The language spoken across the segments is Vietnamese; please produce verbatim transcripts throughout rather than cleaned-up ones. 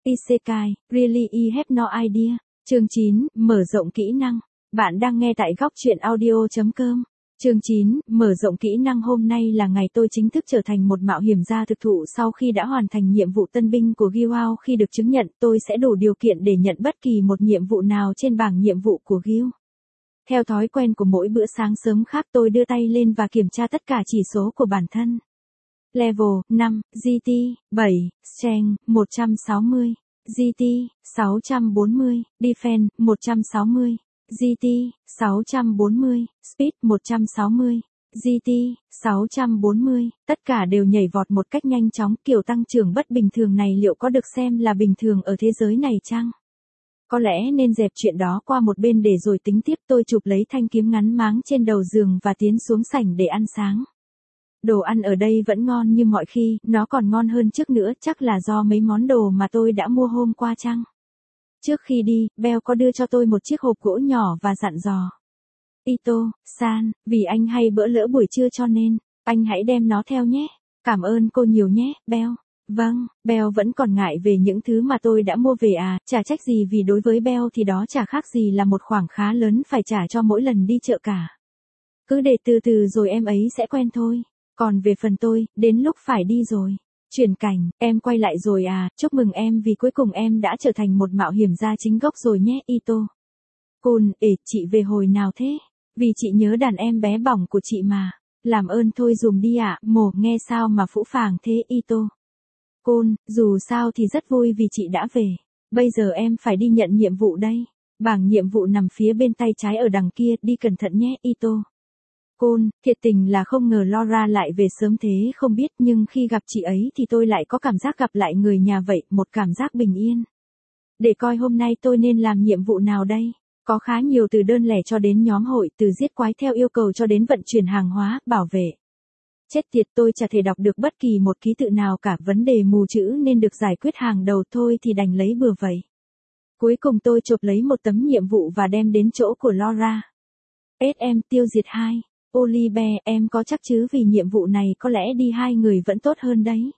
Isekai, really I have no idea. Chương chín, mở rộng kỹ năng. Bạn đang nghe tại góc truyện audio.com. Chương chín, mở rộng kỹ năng. Hôm nay là ngày tôi chính thức trở thành một mạo hiểm gia thực thụ sau khi đã hoàn thành nhiệm vụ tân binh của Guild. Khi được chứng nhận, tôi sẽ đủ điều kiện để nhận bất kỳ một nhiệm vụ nào trên bảng nhiệm vụ của Guild. Theo thói quen của mỗi bữa sáng sớm khác, tôi đưa tay lên và kiểm tra tất cả chỉ số của bản thân. Level năm, giê tê bảy, Strength một trăm sáu mươi, giê tê sáu trăm bốn mươi, Defense một trăm sáu mươi, giê tê sáu trăm bốn mươi, Speed một trăm sáu mươi, giê tê sáu trăm bốn mươi, tất cả đều nhảy vọt một cách nhanh chóng. Kiểu tăng trưởng bất bình thường này liệu có được xem là bình thường ở thế giới này chăng? Có lẽ nên dẹp chuyện đó qua một bên để rồi tính tiếp. Tôi chụp lấy thanh kiếm ngắn máng trên đầu giường và tiến xuống sảnh để ăn sáng. Đồ ăn ở đây vẫn ngon như mọi khi, nó còn ngon hơn trước nữa, chắc là do mấy món đồ mà tôi đã mua hôm qua chăng? Trước khi đi, Bell có đưa cho tôi một chiếc hộp gỗ nhỏ và dặn dò. Ito-san, vì anh hay bỡ lỡ buổi trưa cho nên, anh hãy đem nó theo nhé. Cảm ơn cô nhiều nhé, Bell. Vâng, Bell vẫn còn ngại về những thứ mà tôi đã mua về à, chả trách gì vì đối với Bell thì đó chả khác gì là một khoản khá lớn phải trả cho mỗi lần đi chợ cả. Cứ để từ từ rồi em ấy sẽ quen thôi. Còn về phần tôi, đến lúc phải đi rồi. Chuyển cảnh, em quay lại rồi à, chúc mừng em vì cuối cùng em đã trở thành một mạo hiểm gia chính gốc rồi nhé, Ito. Cun, ể, chị về hồi nào thế? Vì chị nhớ đàn em bé bỏng của chị mà. Làm ơn thôi dùm đi ạ, à. Mồ, nghe sao mà phũ phàng thế, Ito. Cun, dù sao thì rất vui vì chị đã về. Bây giờ em phải đi nhận nhiệm vụ đây. Bảng nhiệm vụ nằm phía bên tay trái ở đằng kia, đi cẩn thận nhé, Ito. Cun, thiệt tình là không ngờ Laura lại về sớm thế không biết, nhưng khi gặp chị ấy thì tôi lại có cảm giác gặp lại người nhà vậy, một cảm giác bình yên. Để coi hôm nay tôi nên làm nhiệm vụ nào đây? Có khá nhiều từ đơn lẻ cho đến nhóm hội, từ giết quái theo yêu cầu cho đến vận chuyển hàng hóa, bảo vệ. Chết tiệt, tôi chả thể đọc được bất kỳ một ký tự nào cả, vấn đề mù chữ nên được giải quyết hàng đầu thôi thì đành lấy bừa vậy. Cuối cùng tôi chộp lấy một tấm nhiệm vụ và đem đến chỗ của Laura. ét em tiêu diệt hai. Oliver, em có chắc chứ vì nhiệm vụ này có lẽ đi hai người vẫn tốt hơn đấy.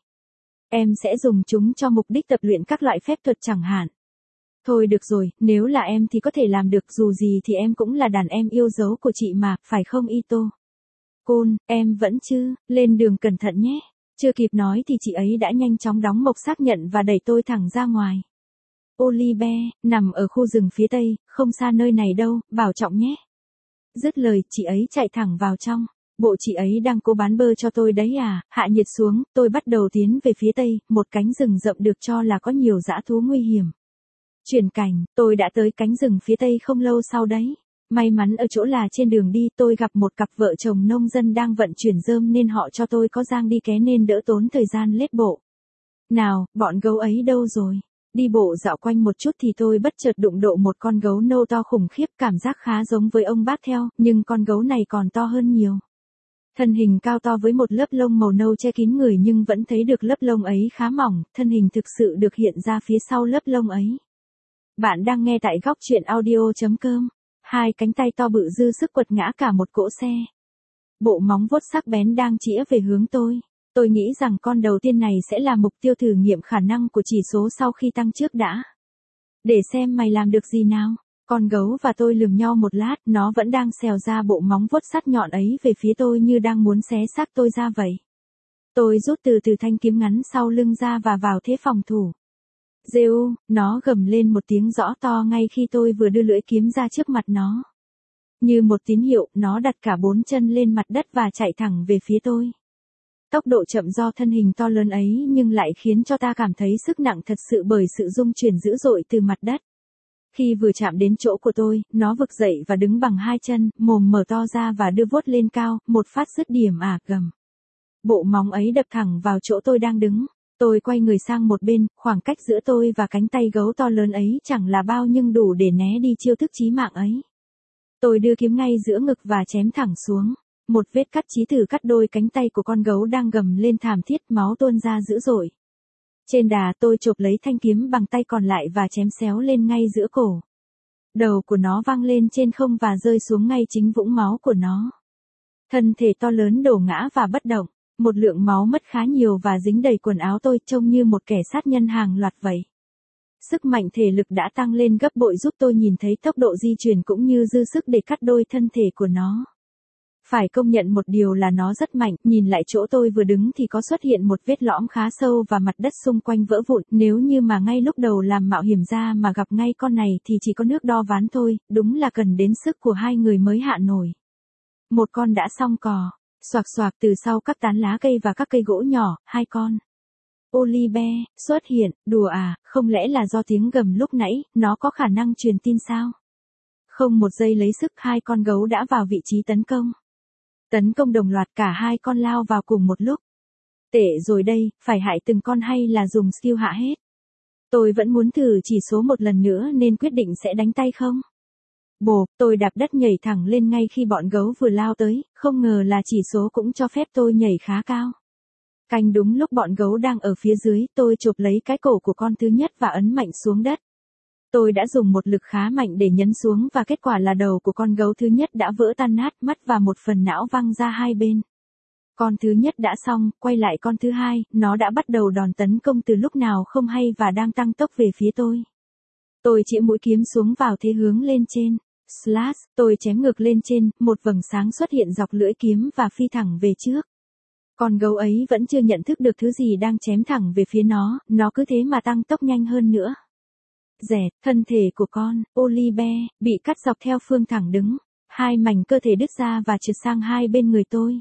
Em sẽ dùng chúng cho mục đích tập luyện các loại phép thuật chẳng hạn. Thôi được rồi, nếu là em thì có thể làm được, dù gì thì em cũng là đàn em yêu dấu của chị mà, phải không Ito? Cun, em vẫn chứ, lên đường cẩn thận nhé. Chưa kịp nói thì chị ấy đã nhanh chóng đóng mộc xác nhận và đẩy tôi thẳng ra ngoài. Oliver, nằm ở khu rừng phía tây, không xa nơi này đâu, bảo trọng nhé. Dứt lời, chị ấy chạy thẳng vào trong. Bộ chị ấy đang cố bán bơ cho tôi đấy à. Hạ nhiệt xuống, tôi bắt đầu tiến về phía tây, một cánh rừng rậm được cho là có nhiều dã thú nguy hiểm. Chuyển cảnh, tôi đã tới cánh rừng phía tây không lâu sau đấy. May mắn ở chỗ là trên đường đi tôi gặp một cặp vợ chồng nông dân đang vận chuyển rơm nên họ cho tôi có giang đi ké nên đỡ tốn thời gian lết bộ. Nào, bọn gấu ấy đâu rồi? Đi bộ dạo quanh một chút thì tôi bất chợt đụng độ một con gấu nâu to khủng khiếp, cảm giác khá giống với ông bác theo, nhưng con gấu này còn to hơn nhiều. Thân hình cao to với một lớp lông màu nâu che kín người nhưng vẫn thấy được lớp lông ấy khá mỏng, thân hình thực sự được hiện ra phía sau lớp lông ấy. Bạn đang nghe tại góc truyện audio.com. Hai cánh tay to bự dư sức quật ngã cả một cỗ xe. Bộ móng vuốt sắc bén đang chĩa về hướng tôi. Tôi nghĩ rằng con đầu tiên này sẽ là mục tiêu thử nghiệm khả năng của chỉ số sau khi tăng trước đã. Để xem mày làm được gì nào. Con gấu và tôi lườm nhau một lát, nó vẫn đang xèo ra bộ móng vuốt sắc nhọn ấy về phía tôi như đang muốn xé xác tôi ra vậy. Tôi rút từ từ thanh kiếm ngắn sau lưng ra và vào thế phòng thủ. Rêu, nó gầm lên một tiếng rõ to ngay khi tôi vừa đưa lưỡi kiếm ra trước mặt nó. Như một tín hiệu, nó đặt cả bốn chân lên mặt đất và chạy thẳng về phía tôi. Tốc độ chậm do thân hình to lớn ấy nhưng lại khiến cho ta cảm thấy sức nặng thật sự bởi sự rung chuyển dữ dội từ mặt đất. Khi vừa chạm đến chỗ của tôi, nó vực dậy và đứng bằng hai chân, mồm mở to ra và đưa vuốt lên cao, một phát dứt điểm à gầm. Bộ móng ấy đập thẳng vào chỗ tôi đang đứng. Tôi quay người sang một bên, khoảng cách giữa tôi và cánh tay gấu to lớn ấy chẳng là bao nhưng đủ để né đi chiêu thức chí mạng ấy. Tôi đưa kiếm ngay giữa ngực và chém thẳng xuống. Một vết cắt chí tử cắt đôi cánh tay của con gấu đang gầm lên thảm thiết, máu tuôn ra dữ dội. Trên đà tôi chộp lấy thanh kiếm bằng tay còn lại và chém xéo lên ngay giữa cổ. Đầu của nó văng lên trên không và rơi xuống ngay chính vũng máu của nó. Thân thể to lớn đổ ngã và bất động. Một lượng máu mất khá nhiều và dính đầy quần áo tôi, trông như một kẻ sát nhân hàng loạt vậy. Sức mạnh thể lực đã tăng lên gấp bội giúp tôi nhìn thấy tốc độ di chuyển cũng như dư sức để cắt đôi thân thể của nó. Phải công nhận một điều là nó rất mạnh, nhìn lại chỗ tôi vừa đứng thì có xuất hiện một vết lõm khá sâu và mặt đất xung quanh vỡ vụn, nếu như mà ngay lúc đầu làm mạo hiểm ra mà gặp ngay con này thì chỉ có nước đo ván thôi, đúng là cần đến sức của hai người mới hạ nổi. Một con đã xong cò, xoạc xoạc từ sau các tán lá cây và các cây gỗ nhỏ, hai con. Oliver xuất hiện, đùa à, không lẽ là do tiếng gầm lúc nãy, nó có khả năng truyền tin sao? Không một giây lấy sức hai con gấu đã vào vị trí tấn công. Tấn công đồng loạt cả hai con lao vào cùng một lúc. Tệ rồi đây, phải hại từng con hay là dùng skill hạ hết? Tôi vẫn muốn thử chỉ số một lần nữa nên quyết định sẽ đánh tay không? Bộp, tôi đạp đất nhảy thẳng lên ngay khi bọn gấu vừa lao tới, không ngờ là chỉ số cũng cho phép tôi nhảy khá cao. Canh đúng lúc bọn gấu đang ở phía dưới, tôi chộp lấy cái cổ của con thứ nhất và ấn mạnh xuống đất. Tôi đã dùng một lực khá mạnh để nhấn xuống và kết quả là đầu của con gấu thứ nhất đã vỡ tan nát, mắt và một phần não văng ra hai bên. Con thứ nhất đã xong, quay lại con thứ hai, nó đã bắt đầu đòn tấn công từ lúc nào không hay và đang tăng tốc về phía tôi. Tôi chĩa mũi kiếm xuống vào thế hướng lên trên. Slash, tôi chém ngược lên trên, một vầng sáng xuất hiện dọc lưỡi kiếm và phi thẳng về trước. Con gấu ấy vẫn chưa nhận thức được thứ gì đang chém thẳng về phía nó, nó cứ thế mà tăng tốc nhanh hơn nữa. Dẹt, thân thể của con, Oliver, bị cắt dọc theo phương thẳng đứng. Hai mảnh cơ thể đứt ra và trượt sang hai bên người tôi.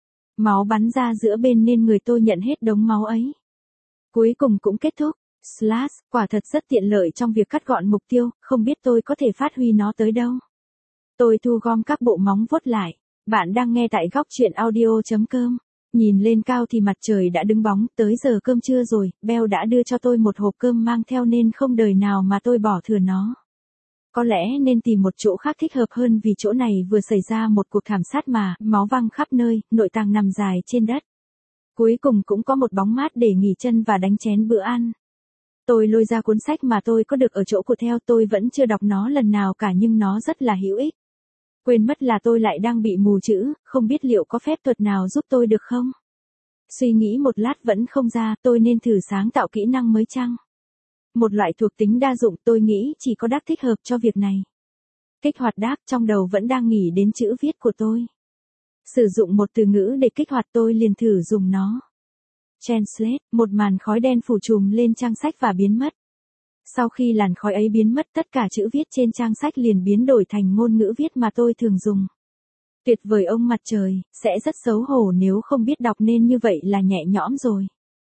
Máu bắn ra giữa bên nên người tôi nhận hết đống máu ấy. Cuối cùng cũng kết thúc. Slash, quả thật rất tiện lợi trong việc cắt gọn mục tiêu, không biết tôi có thể phát huy nó tới đâu. Tôi thu gom các bộ móng vuốt lại. Bạn đang nghe tại góc truyện audio chấm com. Nhìn lên cao thì mặt trời đã đứng bóng, tới giờ cơm trưa rồi, Bell đã đưa cho tôi một hộp cơm mang theo nên không đời nào mà tôi bỏ thừa nó. Có lẽ nên tìm một chỗ khác thích hợp hơn vì chỗ này vừa xảy ra một cuộc thảm sát mà, máu văng khắp nơi, nội tạng nằm dài trên đất. Cuối cùng cũng có một bóng mát để nghỉ chân và đánh chén bữa ăn. Tôi lôi ra cuốn sách mà tôi có được ở chỗ của theo, tôi vẫn chưa đọc nó lần nào cả nhưng nó rất là hữu ích. Quên mất là tôi lại đang bị mù chữ, không biết liệu có phép thuật nào giúp tôi được không? Suy nghĩ một lát vẫn không ra, tôi nên thử sáng tạo kỹ năng mới chăng? Một loại thuộc tính đa dụng tôi nghĩ chỉ có Dark thích hợp cho việc này. Kích hoạt Dark trong đầu vẫn đang nghĩ đến chữ viết của tôi. Sử dụng một từ ngữ để kích hoạt tôi liền thử dùng nó. Translate, một màn khói đen phủ trùm lên trang sách và biến mất. Sau khi làn khói ấy biến mất tất cả chữ viết trên trang sách liền biến đổi thành ngôn ngữ viết mà tôi thường dùng. Tuyệt vời ông mặt trời, sẽ rất xấu hổ nếu không biết đọc nên như vậy là nhẹ nhõm rồi.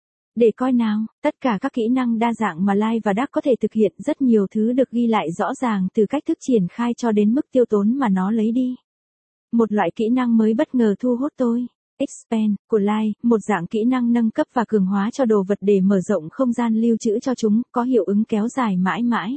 Để coi nào, tất cả các kỹ năng đa dạng mà Light và Dark có thể thực hiện, rất nhiều thứ được ghi lại rõ ràng từ cách thức triển khai cho đến mức tiêu tốn mà nó lấy đi. Một loại kỹ năng mới bất ngờ thu hút tôi. Expand, của Light, một dạng kỹ năng nâng cấp và cường hóa cho đồ vật để mở rộng không gian lưu trữ cho chúng, có hiệu ứng kéo dài mãi mãi.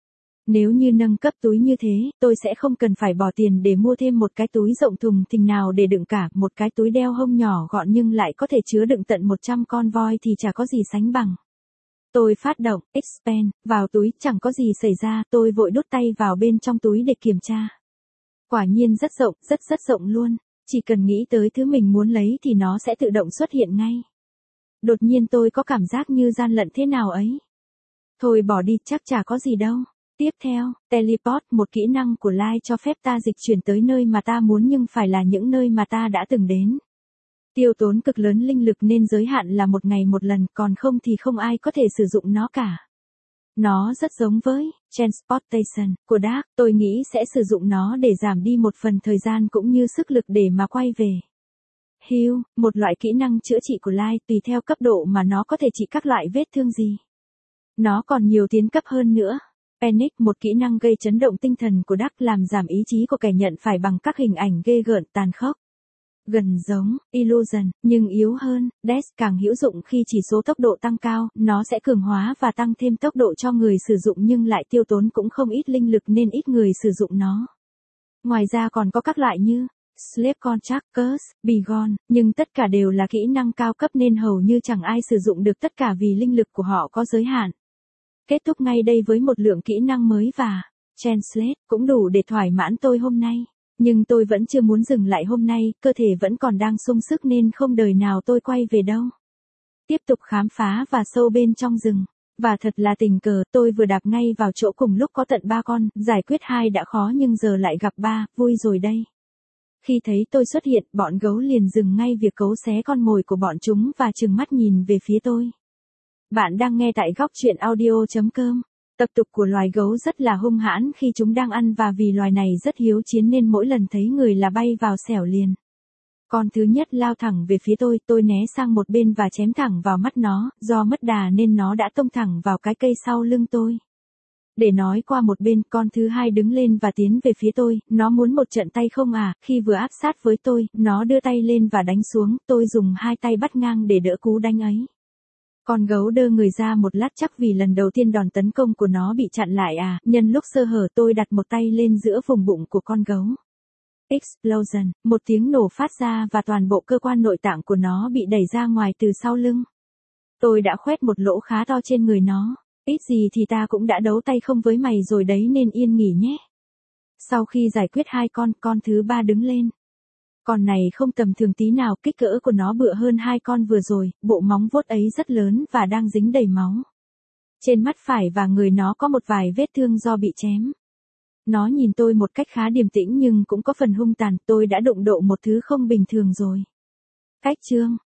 Nếu như nâng cấp túi như thế, tôi sẽ không cần phải bỏ tiền để mua thêm một cái túi rộng thùng thình nào để đựng cả, một cái túi đeo hông nhỏ gọn nhưng lại có thể chứa đựng tận một trăm con voi thì chả có gì sánh bằng. Tôi phát động, Expand, vào túi, chẳng có gì xảy ra, tôi vội đút tay vào bên trong túi để kiểm tra. Quả nhiên rất rộng, rất rất rộng luôn. Chỉ cần nghĩ tới thứ mình muốn lấy thì nó sẽ tự động xuất hiện ngay. Đột nhiên tôi có cảm giác như gian lận thế nào ấy. Thôi bỏ đi, chắc chả có gì đâu. Tiếp theo, Teleport, một kỹ năng của Light cho phép ta dịch chuyển tới nơi mà ta muốn nhưng phải là những nơi mà ta đã từng đến. Tiêu tốn cực lớn linh lực nên giới hạn là một ngày một lần, còn không thì không ai có thể sử dụng nó cả. Nó rất giống với Transportation của Dark, tôi nghĩ sẽ sử dụng nó để giảm đi một phần thời gian cũng như sức lực để mà quay về. Heal, một loại kỹ năng chữa trị của Light, tùy theo cấp độ mà nó có thể trị các loại vết thương gì. Nó còn nhiều tiến cấp hơn nữa. Panic, một kỹ năng gây chấn động tinh thần của Dark, làm giảm ý chí của kẻ nhận phải bằng các hình ảnh ghê gợn tàn khốc. Gần giống Illusion, nhưng yếu hơn. Dash càng hữu dụng khi chỉ số tốc độ tăng cao, nó sẽ cường hóa và tăng thêm tốc độ cho người sử dụng nhưng lại tiêu tốn cũng không ít linh lực nên ít người sử dụng nó. Ngoài ra còn có các loại như Slave Contract, Curse, Begone, nhưng tất cả đều là kỹ năng cao cấp nên hầu như chẳng ai sử dụng được tất cả vì linh lực của họ có giới hạn. Kết thúc ngay đây với một lượng kỹ năng mới và Translate cũng đủ để thỏa mãn tôi hôm nay. Nhưng tôi vẫn chưa muốn dừng lại hôm nay, cơ thể vẫn còn đang sung sức nên không đời nào tôi quay về đâu. Tiếp tục khám phá và sâu bên trong rừng. Và thật là tình cờ, tôi vừa đạp ngay vào chỗ cùng lúc có tận ba con, giải quyết hai đã khó nhưng giờ lại gặp ba, vui rồi đây. Khi thấy tôi xuất hiện, bọn gấu liền dừng ngay việc cấu xé con mồi của bọn chúng và trừng mắt nhìn về phía tôi. Bạn đang nghe tại góc truyện audio.com. Tập tục của loài gấu rất là hung hãn khi chúng đang ăn và vì loài này rất hiếu chiến nên mỗi lần thấy người là bay vào xẻo liền. Con thứ nhất lao thẳng về phía tôi, tôi né sang một bên và chém thẳng vào mắt nó, do mất đà nên nó đã tông thẳng vào cái cây sau lưng tôi. Để nói qua một bên, con thứ hai đứng lên và tiến về phía tôi, nó muốn một trận tay không à, khi vừa áp sát với tôi, nó đưa tay lên và đánh xuống, tôi dùng hai tay bắt ngang để đỡ cú đánh ấy. Con gấu đơ người ra một lát chắc vì lần đầu tiên đòn tấn công của nó bị chặn lại à, nhân lúc sơ hở tôi đặt một tay lên giữa vùng bụng của con gấu. Explosion, một tiếng nổ phát ra và toàn bộ cơ quan nội tạng của nó bị đẩy ra ngoài từ sau lưng. Tôi đã khoét một lỗ khá to trên người nó. Ít gì thì ta cũng đã đấu tay không với mày rồi đấy nên yên nghỉ nhé. Sau khi giải quyết hai con, con thứ ba đứng lên. Con này không tầm thường tí nào, kích cỡ của nó bự hơn hai con vừa rồi, bộ móng vuốt ấy rất lớn và đang dính đầy máu. Trên mắt phải và người nó có một vài vết thương do bị chém. Nó nhìn tôi một cách khá điềm tĩnh nhưng cũng có phần hung tàn, tôi đã đụng độ một thứ không bình thường rồi. Cách chương